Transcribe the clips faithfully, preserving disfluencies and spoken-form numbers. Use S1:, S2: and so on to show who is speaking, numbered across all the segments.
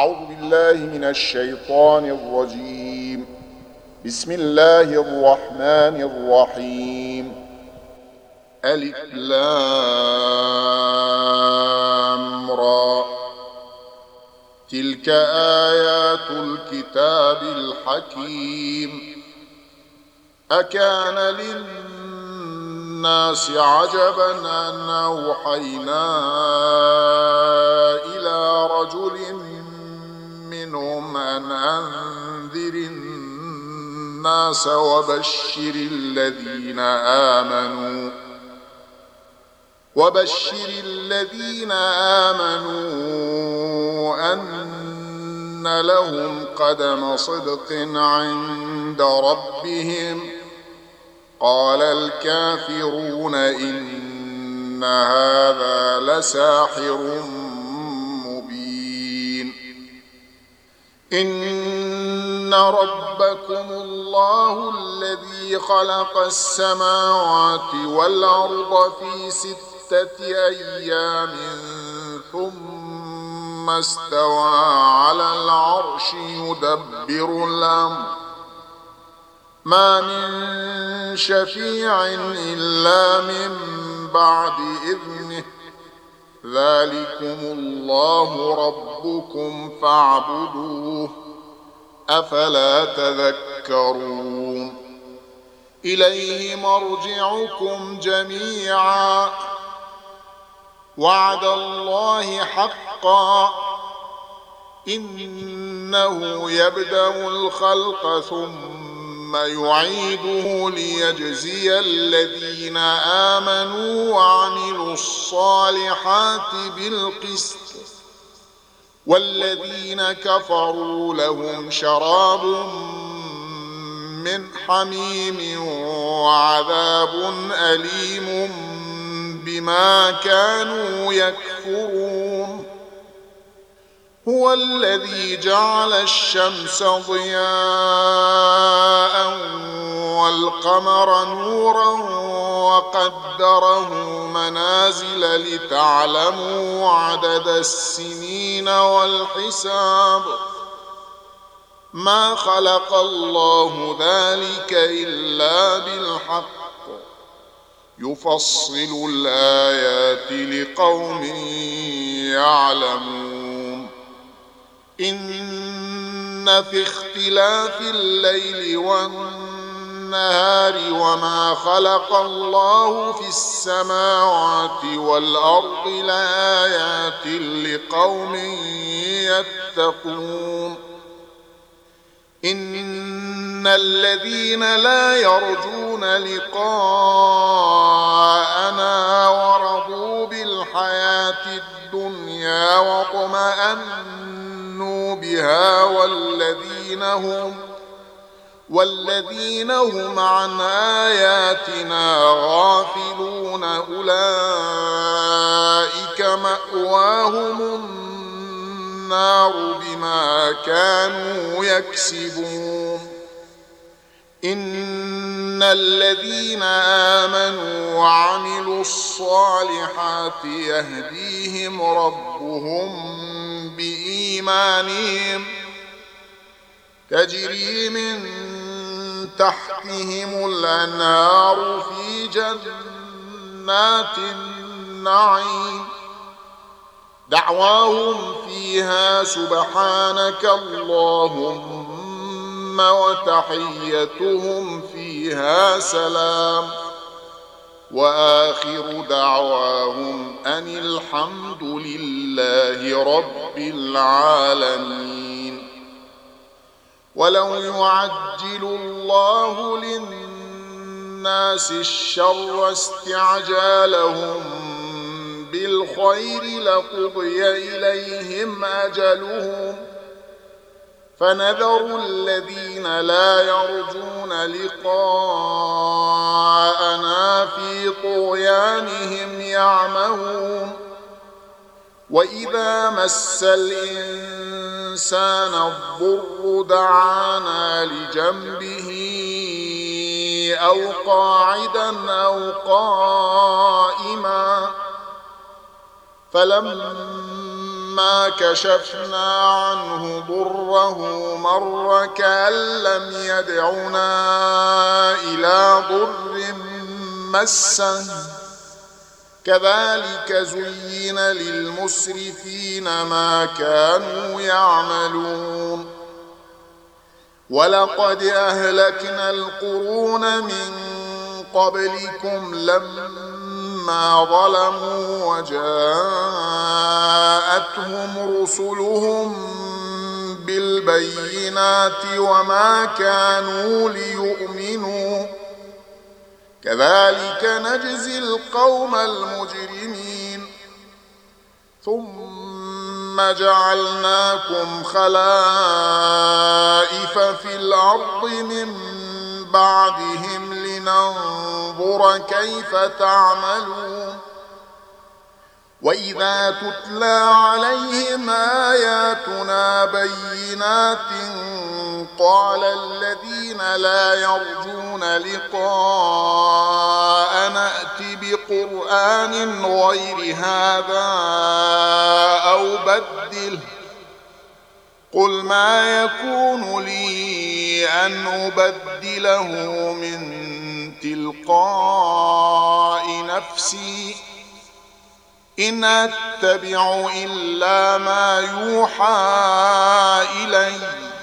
S1: أعوذ بالله من الشيطان الرجيم. بسم الله الرحمن الرحيم. ألف لام را. تلك آيات الكتاب الحكيم. أكان للناس عجبا أن أوحينا إلى رجل منهم أن أنذر الناس وبشر الذين آمنوا وبشر الذين آمنوا أن لهم قدم صدق عند ربهم. قال الكافرون إن هذا لساحر مبين. إن ربكم الله الذي خلق السماوات والأرض في ستة أيام ثم استوى على العرش يدبر الأمر ما من شفيع إلا من بعد إذنه. ذلكم الله ربكم فاعبدوه أفلا تذكرون. إليه مرجعكم جميعا وعد الله حقا إنه يبدأ الخلق ثم يعيده ليجزي الذين آمنوا وعملوا الصالحات بالقسط والذين كفروا لهم شراب من حميم وعذاب أليم بما كانوا يكفرون. هو الذي جعل الشمس ضياء والقمر نورا وقدره منازل لتعلموا عدد السنين والحساب. ما خلق الله ذلك إلا بالحق يفصل الآيات لقوم يعلمون. إن في اختلاف الليل والنهار وما خلق الله في السماوات والأرض لآيات لقوم يتقون. إن الذين لا يرجون لقاءنا ورضوا بالحياة الدنيا واطمأنوا بها والذين هم والذين هم عن آياتنا غافلون أولئك مأواهم النار بما كانوا يكسبون. إن الذين آمنوا وعملوا الصالحات يهديهم ربهم بإيمانهم تجري من تحتهم الأنهار في جنات النعيم. دعواهم فيها سبحانك اللهم وتحيتهم فيها سلام وآخر دعواهم أن الحمد لله رب العالمين. ولو يعجل الله للناس الشر استعجالهم بالخير لقضي إليهم أجلهم فنذر الذين لا يرجون لقاءنا في طغيانهم يعمهون. وإذا مس الإنسان الضر دعانا لجنبه أو قاعدا أو قائما فلما فلما كشفنا عنه ضره مر كأن لم يدعنا إلى ضر مسه كذلك زين للمسرفين ما كانوا يعملون ولقد أهلكنا القرون من قبلكم لما ظلموا وجاءتهم رسلهم بالبينات وما كانوا ليؤمنوا كذلك نجزي القوم المجرمين ثم جعلناكم خلائف في الأرض من بعدهم لننظر كيف تعملون وإذا تتلى عليهم آياتنا بينات قال الذين لا يرجون لقاء نأت بقرآن غير هذا أو بدله قل ما يكون لي أن أبدله من تلقاء نفسي إن أتبع إلا ما يوحى إلي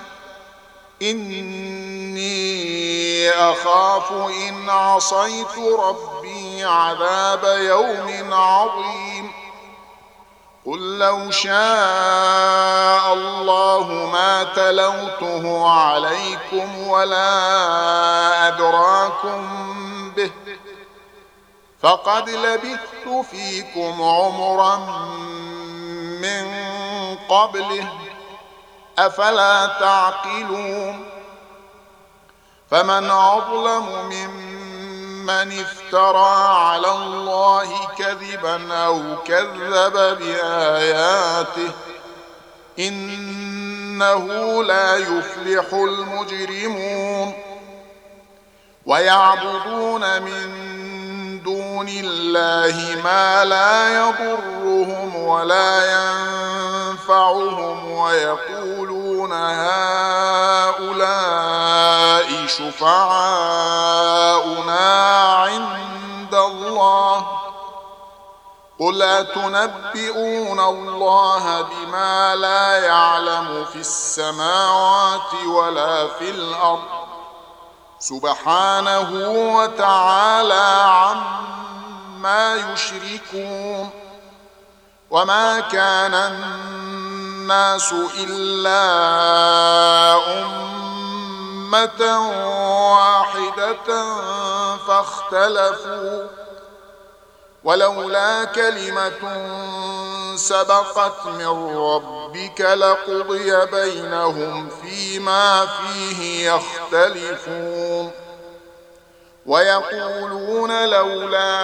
S1: إني أخاف إن عصيت ربي عذاب يوم عظيم قل لو شاء الله ما تلوته عليكم ولا أدراكم به فقد لبثت فيكم عمرا من قبله أفلا تعقلون فمن أظلم ممن افترى على الله كذبا أو كذب بآياته إنه لا يفلح المجرمون ويعبدون من دون الله ما لا يضرهم ولا ينفعهم ويقولون هؤلاء شفعاؤنا عند الله قل أتنبئون الله بما لا يعلم في السماوات ولا في الأرض سبحانه وتعالى عما يشركون وما كان الناس إلا أمة واحدة فاختلفوا ولولا كلمة سبقت من ربك لقضي بينهم فيما فيه يختلفون ويقولون لولا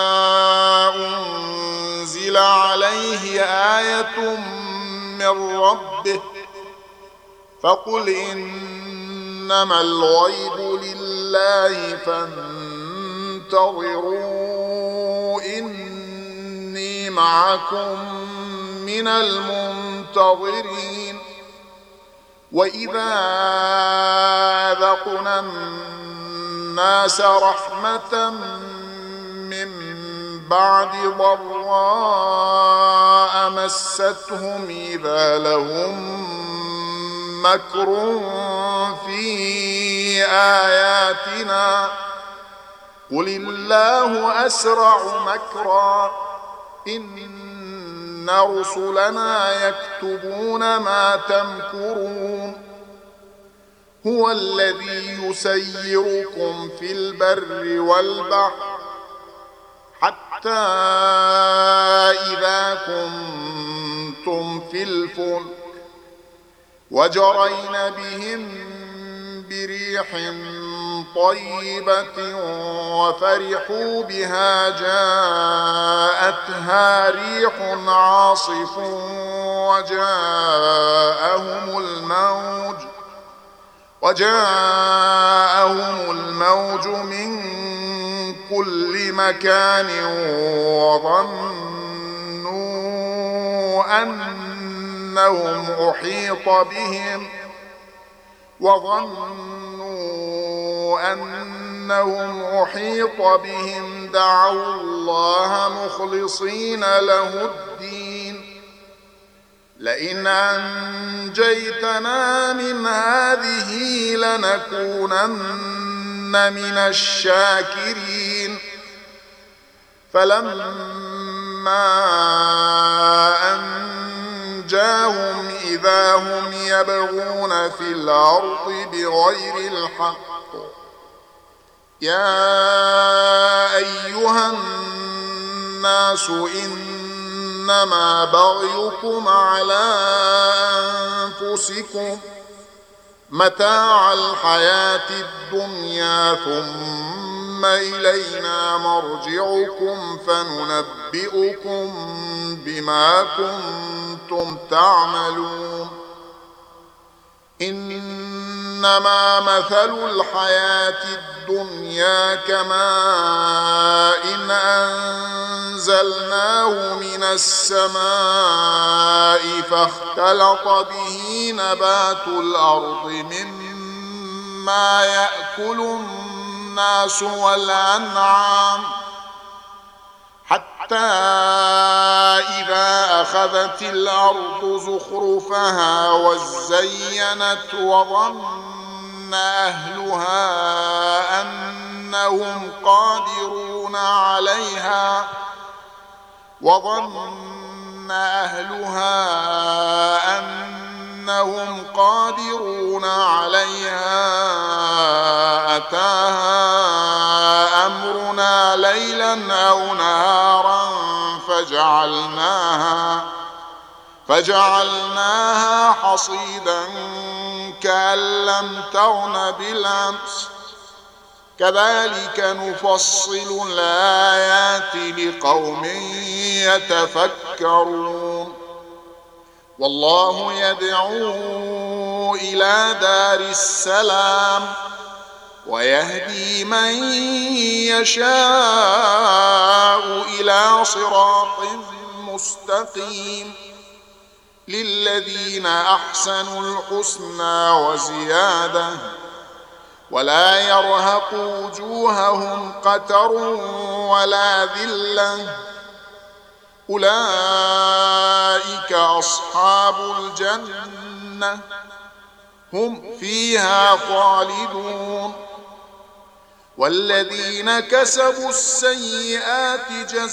S1: أنزل عليه آية من ربه فقل إنما الغيب لله فانتظروا إني معكم من المنتظرين وإذا أذقنا الناس رحمة من بعد ضراء مستهم إذا لهم مكر في آياتنا قل الله أسرع مكرا إن رسلنا يكتبون ما تمكرون هو الذي يسيركم في البر والبحر حتى إذا كنتم في الفلك وجرين بهم بريح طيبة وفرحوا بها جاءتها ريح عاصف وجاءهم الموج وجاءهم الموج من كل مكان وظنوا أن أنهم أحيط بهم وظنوا أنهم أحيط بهم دعوا الله مخلصين له الدين لئن أنجيتنا من هذه لنكونن من الشاكرين فلما أنجاهم إذا هم يبغون في الأرض بغير الحق يا أيها الناس إنما بغيكم على أنفسكم متاع الحياة الدنيا ثم إلينا مرجعكم فننبئكم بما كنتم تعملون إنما مثل الحياة الدنيا كماء إن أنزلناه من السماء فاختلط به نبات الأرض مما يأكل الناس والأنعام حتى إذا أخذت الأرض زخرفها وزينت وظن أهلها أنهم قادرون عليها وظن أهلها أنهم قادرون عليها أتاها أمرنا ليلا أو نهارا فجعلناها فجعلناها حصيدا كأن لم تغن بالأمس كذلك نفصل الآيات لقوم يتفكرون والله يدعو إلى دار السلام ويهدي من يشاء إلى صراط مستقيم للذين أحسنوا الحسنى وزيادة ولا يرهق وجوههم قتر ولا ذلة أولئك أصحاب الجنة هم فيها خالدون والذين كسبوا السيئات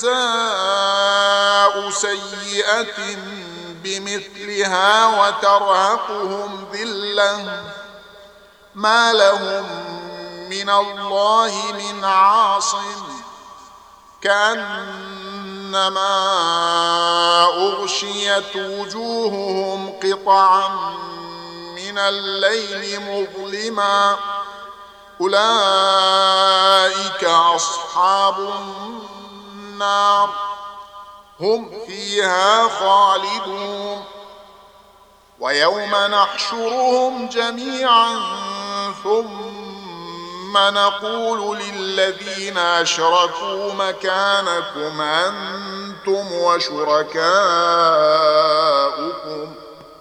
S1: جزاء سيئة بمثلها وترهقهم ذلة ما لهم من الله من عاصم كأنما أغشيت وجوههم قطعا من الليل مظلما أولئك أصحاب النار هم فيها خالدون ويوم نحشرهم جميعا ثم نقول للذين أشركوا مكانكم أنتم وشركاؤكم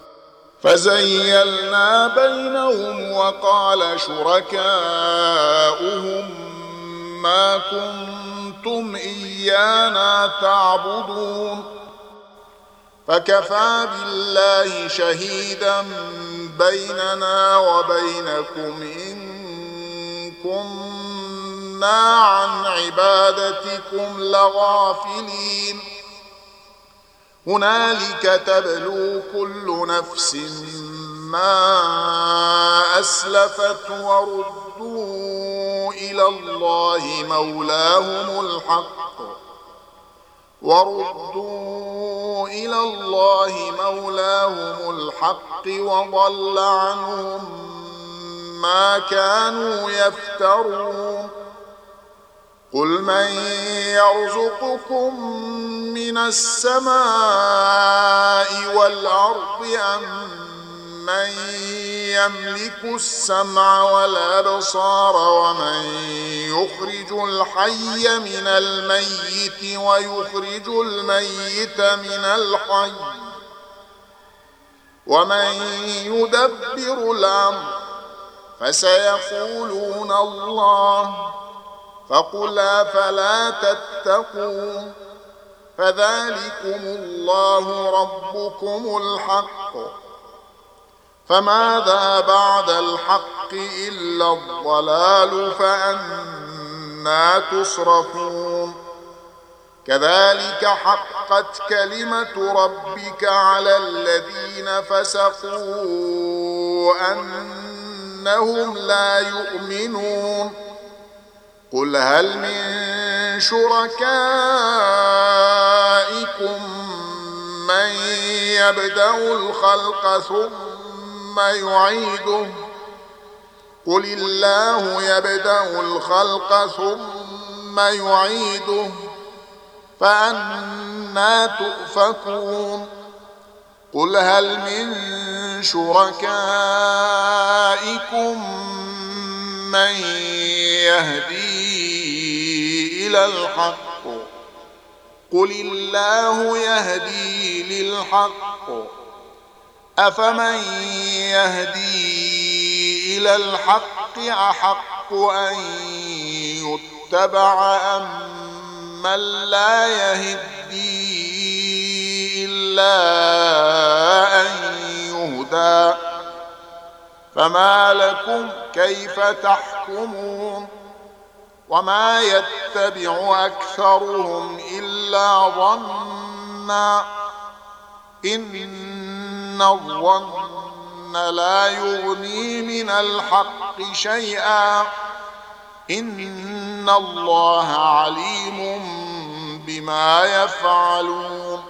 S1: فزيلنا بينهم وقال شركاؤهم ما كنتم إيانا تعبدون فكفى بالله شهيدا بيننا وبينكم إن كنا عن عبادتكم لغافلين هنالك تبلو كل نفس ما أسلفت وردوا إلى الله مولاهم الحق وردوا إلى الله مولاهم الحق وضل عنهم ما كانوا يفترون قل من يرزقكم من السماء والأرض أم من يملك السمع والأبصار ومن يخرج الحي من الميت ويخرج الميت من الحي ومن يدبر الأمر فسيقولون الله فقل أفلا تتقون فذلكم الله ربكم الحق فماذا بعد الحق إلا الضلال فأنى تصرفون كذلك حقت كلمة ربك على الذين فسقوا أنهم لا يؤمنون قل هل من شركائكم من يبدأ الخلق ثم يعيده قل الله يبدأ الخلق ثم يعيده فأنى تؤفكون قل هل من شركائكم من يهدي إلى الحق قل الله يهدي للحق أفمن يهدي إلى الحق أحق أن يتبع أم من لا يهدي إلا أن يهدى فما لكم كيف تحكمون وما يتبع أكثرهم إلا ظنا إن الظن لا يغني من الحق شيئا إن الله عليم بما يفعلون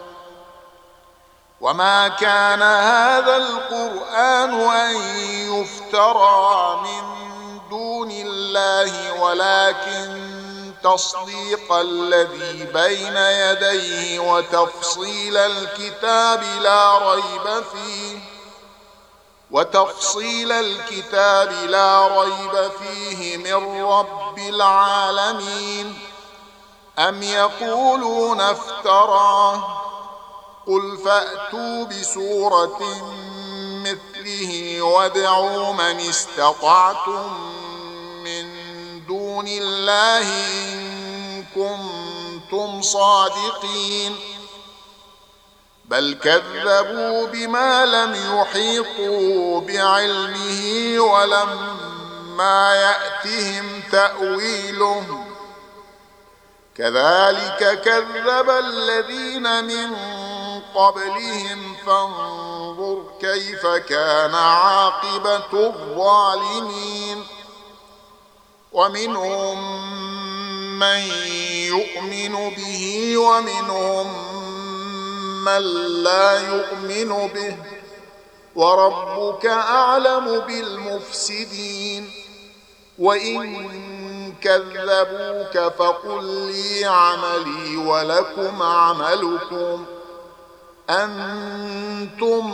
S1: وما كان هذا القرآن أن يفترى من دون الله ولكن تصديق الذي بين يديه وتفصيل الكتاب لا ريب فيه وتفصيل الكتاب لا ريب فيه من رب العالمين أم يقولون افتراه قل فأتوا بسورة مثله وادعوا من استطعتم من دون الله إن كنتم صادقين بل كذبوا بما لم يحيطوا بعلمه ولما يأتهم تأويله كذلك كذب الذين من قبلهم فانظر كيف كان عاقبة الظالمين ومنهم من يؤمن به ومنهم من لا يؤمن به وربك أعلم بالمفسدين وإن كذبوك فقل لي عملي ولكم عملكم أنتم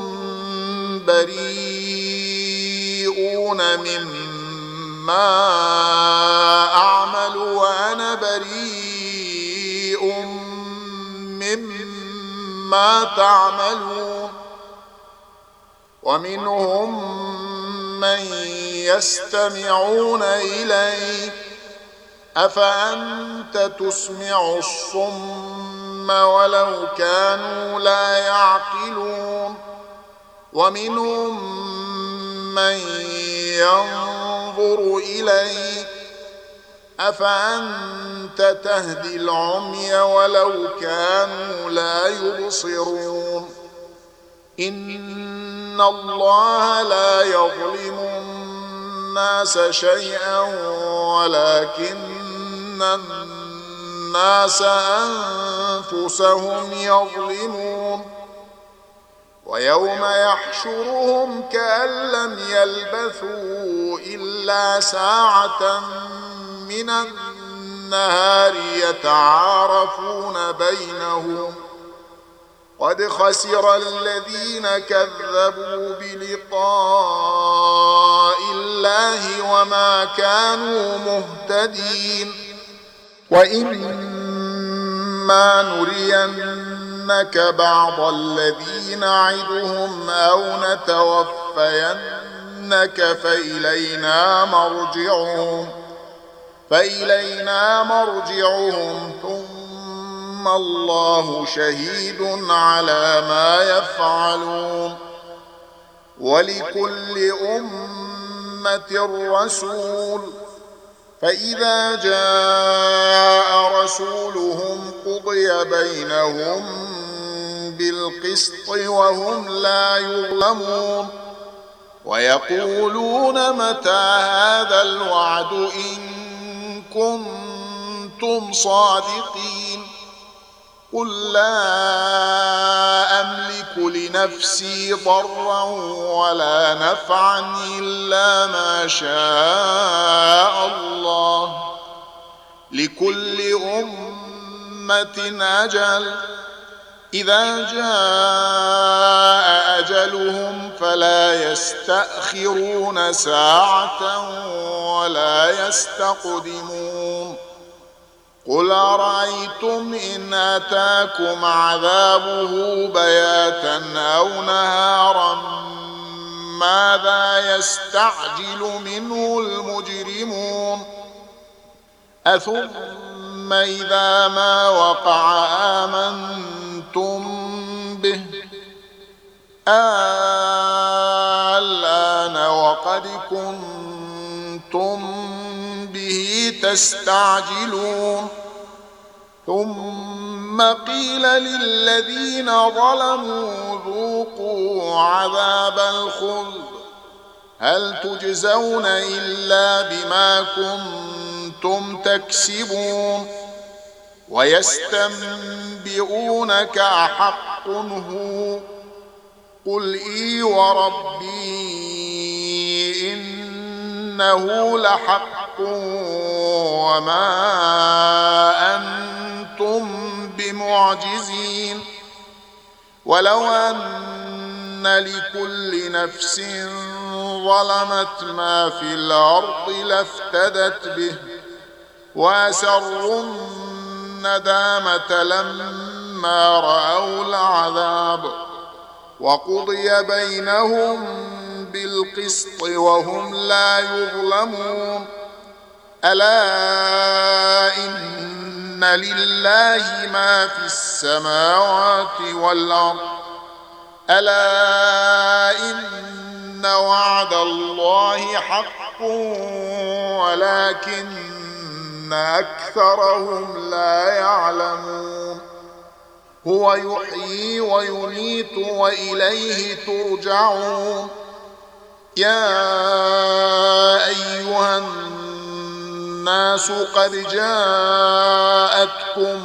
S1: بريئون مما أعمل وأنا بريء مما تعملون ومنهم من يستمعون إليك أفأنت تسمع الصم ولو كانوا لا يعقلون ومنهم من ينظر إليك أفأنت تهدي العمي ولو كانوا لا يبصرون إن الله لا يظلم الناس شيئا ولكن الناس أنفسهم يظلمون ويوم يحشرهم كأن لم يلبثوا إلا ساعة من النهار يتعارفون بينهم قد خسر الذين كذبوا بلقاء الله وما كانوا مهتدين وإما نرينك نُنَبِّئَنَّكَ بَعْضَ الَّذِي نَعِدُهُمْ أَوْ نَتَوَفَّيَنَّكَ فَإِلَيْنَا مَرْجِعُهُمْ فَإِلَيْنَا مَرْجِعُهُمْ ثُمَّ اللَّهُ شَهِيدٌ عَلَى ما يَفْعَلُونَ وَلِكُلِّ أُمَّةٍ رَسُولٌ فإذا جاء رسولهم قضي بينهم بالقسط وهم لا يظلمون ويقولون متى هذا الوعد إن كنتم صادقين قل لا أملك لنفسي ضرا ولا نفعا إلا ما شاء الله لكل أمة أجل إذا جاء أجلهم فلا يستأخرون ساعة ولا يستقدمون قل أرأيتم إن أتاكم عذابه بياتا أو نهارا ماذا يستعجل منه المجرمون أثم إذا ما وقع آمنتم به الآن وقد كنتم به تستعجلون ثم قيل للذين ظلموا ذوقوا عذاب الخلد هل تجزون إلا بما كنتم تكسبون ويستنبئونك أحق هو قل إي وربي إنه لحق وما أنتم بمعجزين ولو أن لكل نفس ظلمت ما في الأرض لافتدت به وأسروا الندامة لما رأوا العذاب وقضي بينهم بالقسط وهم لا يظلمون ألا إن لله ما في السماوات والأرض ألا إن وعد الله حق ولكن أكثرهم لا يعلمون هو يحيي ويميت وإليه ترجعون يا أيها الناس قد جاءتكم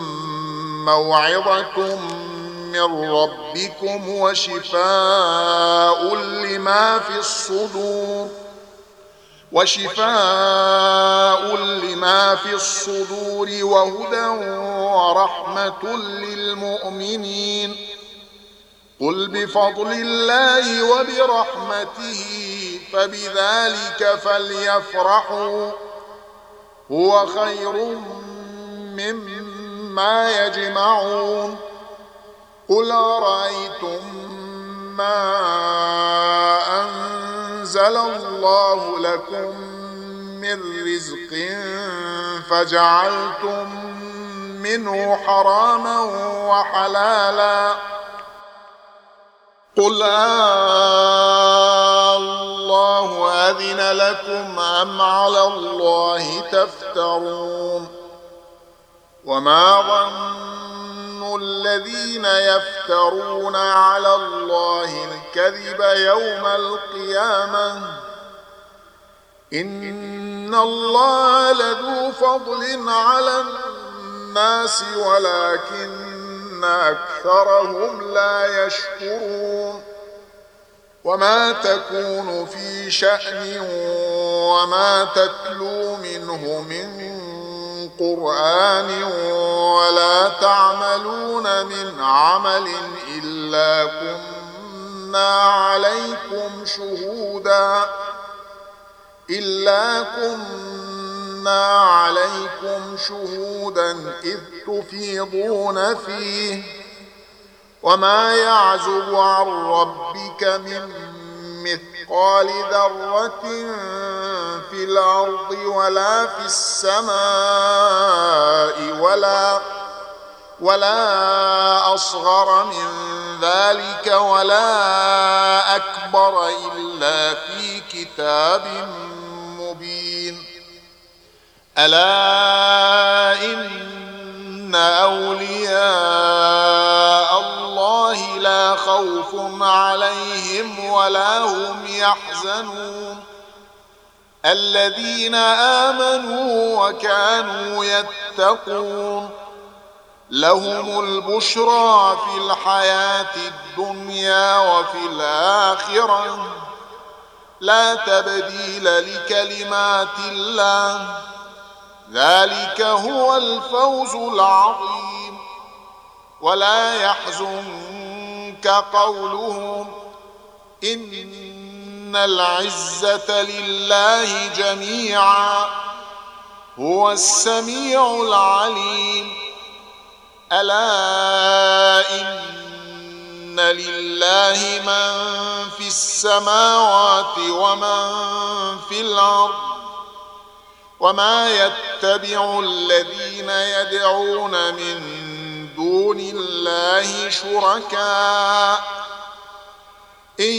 S1: موعظة من ربكم وشفاء لما في الصدور وشفاء لما في الصدور وهدى ورحمة للمؤمنين قل بفضل الله وبرحمته فبذلك فليفرحوا هو خير مما يجمعون قل أرأيتم ما أنزل الله لكم من رزق فجعلتم منه حراما وحلالا قل الله أذن لكم أم على الله تفترون وما ظن الذين يفترون على الله الكذب يوم القيامة إن الله لذو فضل على الناس ولكن أكثرهم لا يشكرون وما تكون في شأن وما تتلو منه من قرآن ولا تعملون من عمل إلا كنا عليكم شهودا إلا كنا عليكم شهودا إذ تفيضون فيه وما يعزب عن ربك من مثقال ذرة في الأرض ولا في السماء ولا ولا أصغر من ذلك ولا أكبر إلا في كتاب مبين. ألا إن أولياء الله لا خوف عليهم ولا هم يحزنون الذين آمنوا وكانوا يتقون لهم البشرى في الحياة الدنيا وفي الآخرة لا تبديل لكلمات الله ذلك هو الفوز العظيم. ولا يحزنك قولهم إن العزة لله جميعا هو السميع العليم. ألا إن لله من في السماوات ومن في الأرض وما يتبع الذين يدعون من دون الله شركاء إن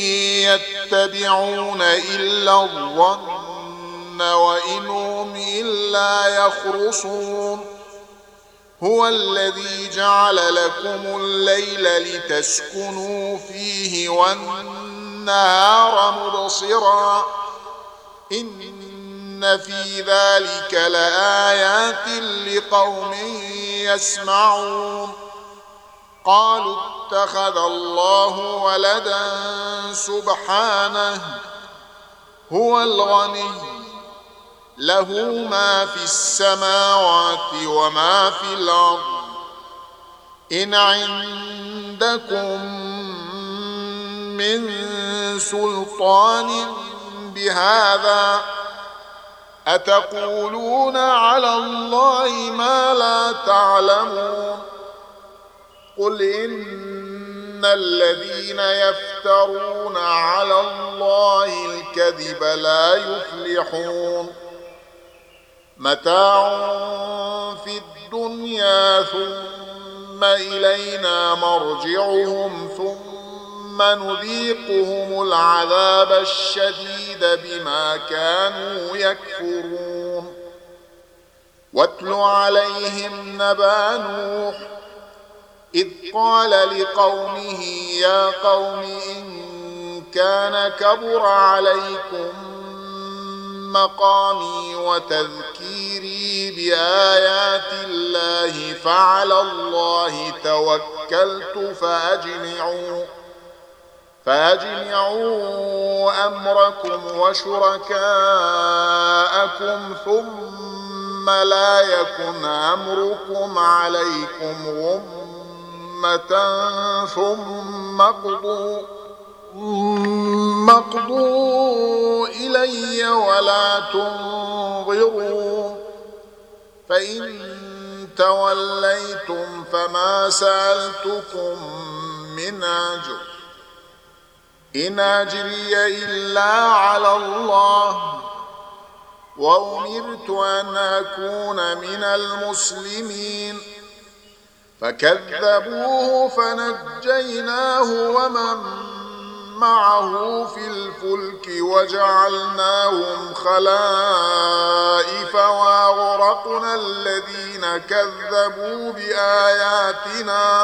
S1: يتبعون إلا الظن وإن هم إلا يخرصون. هو الذي جعل لكم الليل لتسكنوا فيه والنهار مبصرا إن في ذلك لآيات لقوم يسمعون. قالوا اتخذ الله ولدا سبحانه هو الغني له ما في السماوات وما في الأرض إن عندكم من سلطان بهذا أتقولون على الله ما لا تعلمون. قل إن الذين يفترون على الله الكذب لا يفلحون. متاع في الدنيا ثم إلينا مرجعهم ثم نذيقهم العذاب الشديد بما كانوا يكفرون. واتل عليهم نبأ نوح إذ قال لقومه يا قوم إن كان كبر عليكم مقامي وتذكيري بآيات الله فعلى الله توكلت فأجمعوا فأجمعوا أمركم وشركاءكم ثم لا يكن أمركم عليكم غمة ثم اقضوا ثم اقضوا إلي ولا تنظرون. فإن توليتم فما سألتكم من أجر إن أجري إلا على الله وأمرت أن أكون من المسلمين. فكذبوه فنجيناه ومن معه في الفلك وجعلناهم خلائف وأغرقنا الذين كذبوا بآياتنا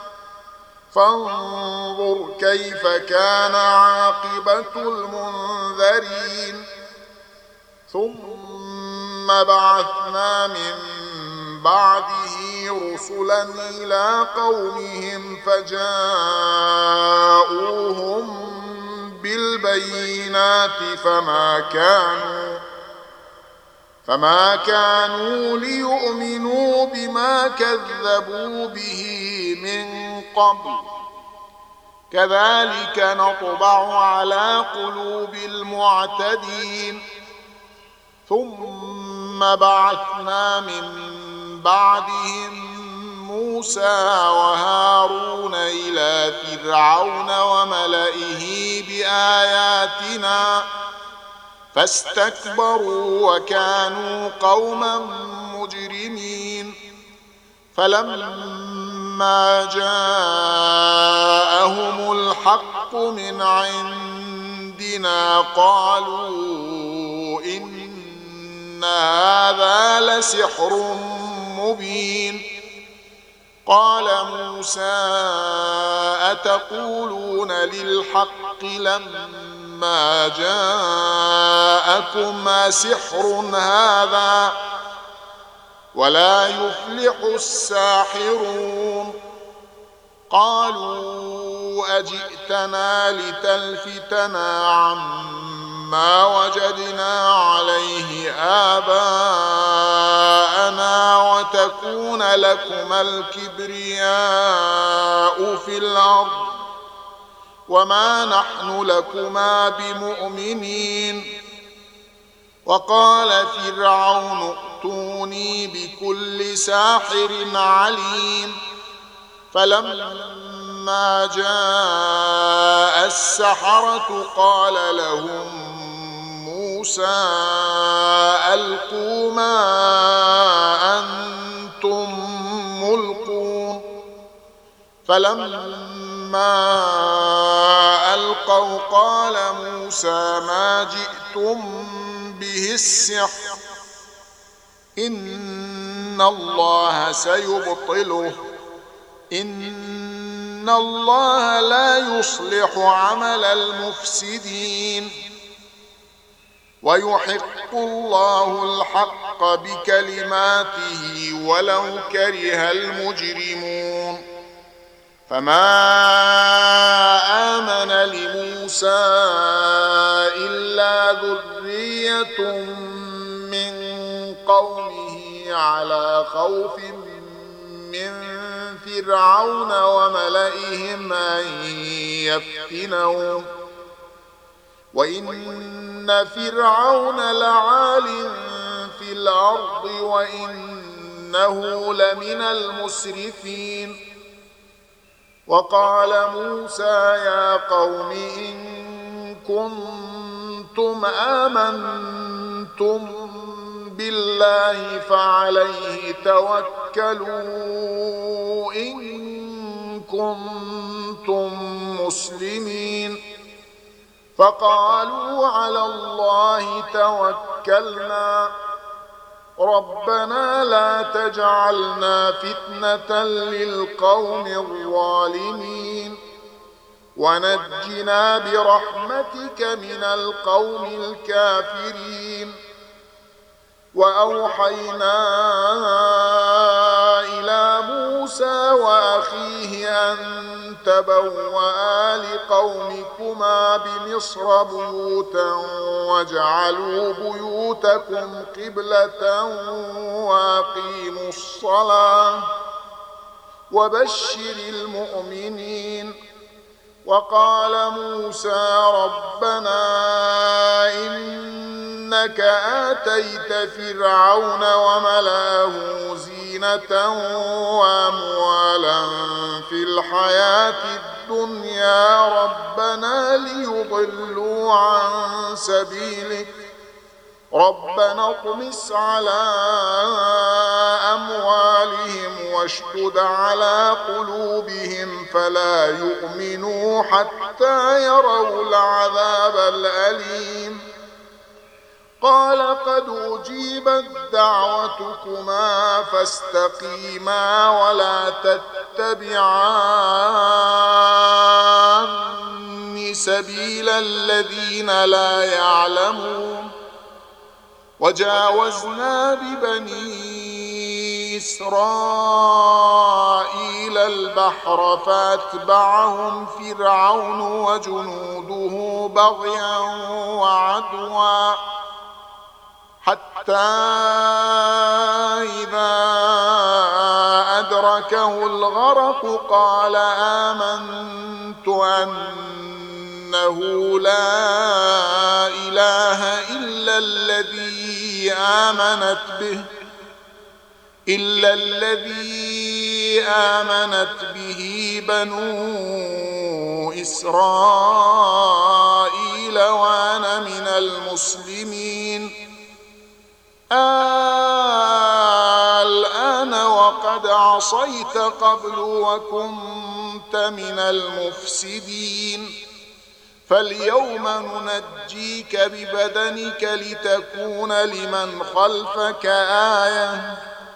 S1: فانظر كيف كان عاقبة المنذرين. ثم بعثنا من بعده رسلا إلى قومهم فجاءوهم بالبينات فما كانوا فما كانوا ليؤمنوا بما كذبوا به من قبل كذلك نطبع على قلوب المعتدين. ثم بعثنا من بعدهم موسى وهارون إلى فرعون وملئه بآياتنا فاستكبروا وكانوا قوما مجرمين. فلما جاءهم الحق من عندنا قالوا إن هذا لسحر مبين. قال موسى أتقولون للحق لما جاءكم أسحر هذا ولا يفلح الساحرون. قالوا أجئتنا لتلفتنا عما وجدنا عليه آباءنا وتكون لكما الكبرياء في الأرض وما نحن لكما بمؤمنين. وقال فرعون ائتوني بكل ساحر عليم. فلما جاء السحرة قال لهم موسى ألقوا ما أنتم ملقون. فلما ألقوا قال موسى ما جئتم به السحر إن الله سيبطله إن الله لا يصلح عمل المفسدين ويحق الله الحق بكلماته ولو كره المجرمون. فما آمن لموسى إلا ذرية من قومه على خوف من فرعون وملئهم أن يفتنهم وإن فرعون لعال في الأرض وإنه لمن المسرفين. وقال موسى يا قوم إن كنتم آمنتم بالله فعليه توكلوا إن كنتم مسلمين. فقالوا على الله توكلنا ربنا لا تجعلنا فتنة للقوم الظالمين ونجنا برحمتك من القوم الكافرين. وأوحينا إلى موسى وأخيه أن تبوأ لقومكما بمصر بيوتا واجعلوا بيوتكم قبلة وأقيموا الصلاة وبشر المؤمنين. وقال موسى ربنا إنك آتيت فرعون وملأه زينة وأموالا في الحياة الدنيا ربنا ليضلوا عن سبيلك ربنا اطمس على أموالهم واشدد على قلوبهم فلا يؤمنوا حتى يروا العذاب الأليم. قال قد أجيبت دعوتكما فاستقيما ولا تتبعان سبيل الذين لا يعلمون. وجاوزنا ببني إسرائيل البحر فأتبعهم فرعون وجنوده بغيا وعدوا حتى إذا أدركه الغرق قال آمنت أنه لا إله إلا الذي آمنت به إلا الذي آمنت به بنو إسرائيل وأنا من المسلمين الآن وقد عصيت قبل وكنت من المفسدين فاليوم ننجيك ببدنك لتكون لمن خلفك آية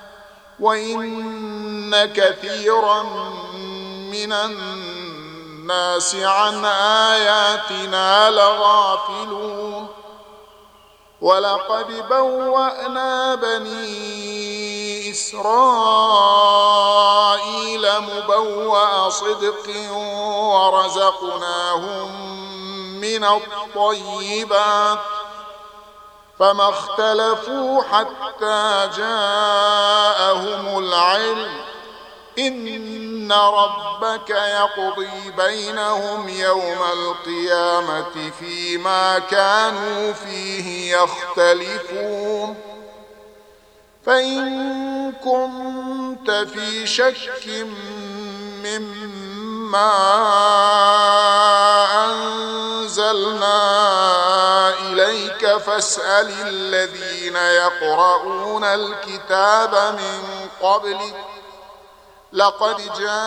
S1: وإن كثيرا من الناس عن آياتنا لغافلون ولقد بوأنا بني إسرائيل مبوأ صدق ورزقناهم من الطيبات فما اختلفوا حتى جاءهم العلم إن ربك يقضي بينهم يوم القيامة فيما كانوا فيه يختلفون فإن كنت في شك مما أنزلنا إليك فاسأل الذين يقرؤون الكتاب من قبلك لقد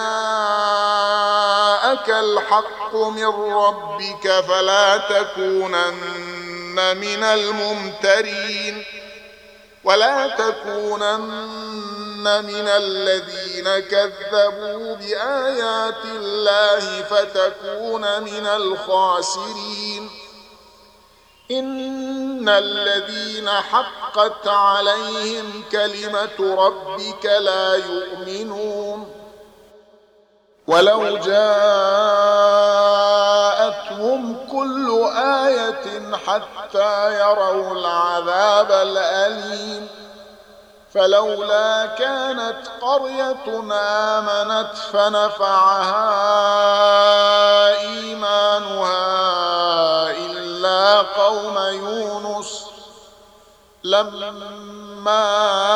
S1: جاءك الحق من ربك فلا تكونن من الممترين ولا تكونن من الذين كذبوا بآيات الله فتكون من الخاسرين إن الذين حقت عليهم كلمة ربك لا يؤمنون ولو جاءتهم كل آية حتى يروا العذاب الأليم فلولا كانت قرية آمنت فنفعها إيمانها إلا قوم يونس لما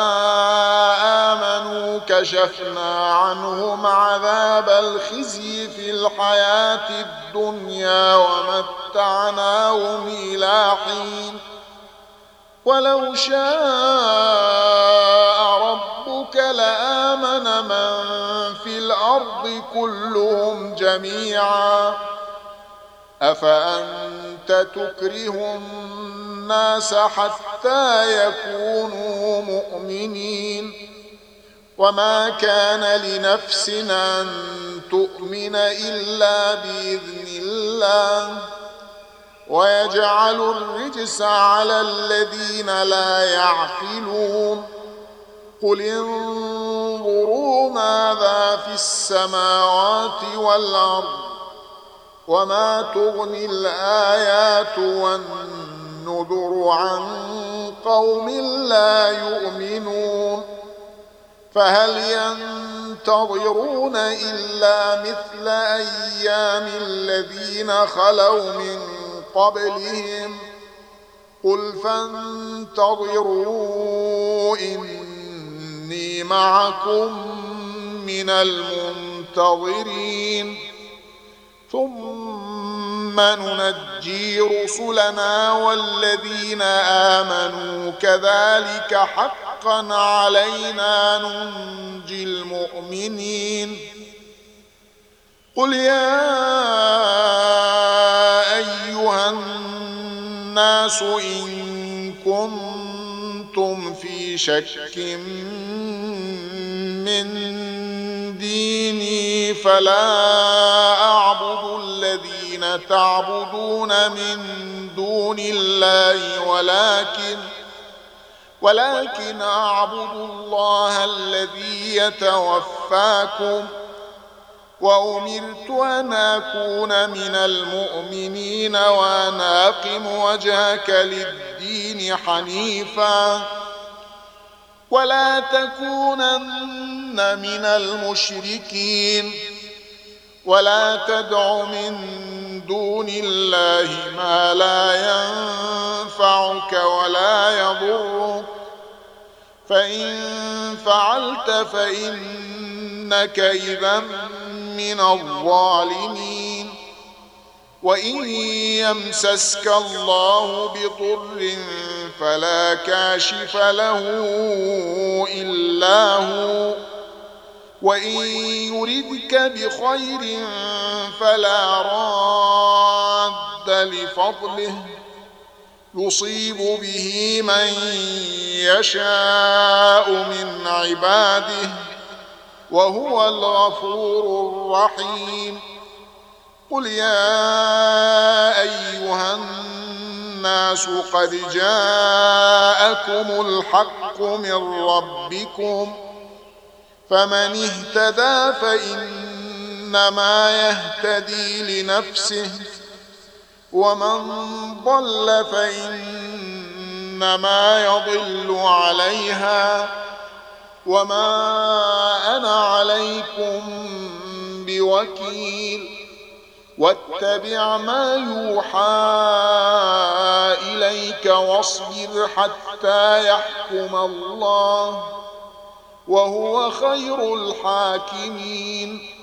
S1: آمنوا كشفنا عنهم عذاب الخزي في الحياة الدنيا ومتعناهم إلى حين ولو شاء ربك لآمن من في الأرض كلهم جميعا أفأنت تكره الناس حتى يكونوا مؤمنين وما كان لنفس أن تؤمن إلا بإذن الله ويجعل الرجس على الذين لا يعقلون قل انظروا ماذا في السماوات والأرض وما تغني الآيات والنذر عن قوم لا يؤمنون فهل ينتظرون إلا مثل أيام الذين خلوا من قبلهم قل فانتظروا إني معكم من المنتظرين ثم ننجي رسلنا والذين آمنوا كذلك حقا علينا ننجي المؤمنين قل يا أيها الناس إن كنتم في شك من ديني فلا أعبد الذين تعبدون من دون الله ولكن ولكن أعبد الله الذي يتوفاكم وأمرت أن أكون من المؤمنين وأن أقم وجهك للدين حنيفا ولا تكونن من المشركين ولا تدع من دون الله ما لا ينفعك ولا يضرك فإن فعلت فإنك إذا من الظالمين. وإن يمسسك الله بضر فلا كاشف له إلا هو، وإن يردك بخير فلا راد لفضله، يصيب به من يشاء من عباده، وهو الغفور الرحيم. قل يا أيها الناس قد جاءكم الحق من ربكم، فمن اهتدى فإنما يهتدي لنفسه، ومن ضل فإنما يضل عليها، وما أنا عليكم بوكيل. واتبع ما يوحى إليك واصبر حتى يحكم الله، وهو خير الحاكمين.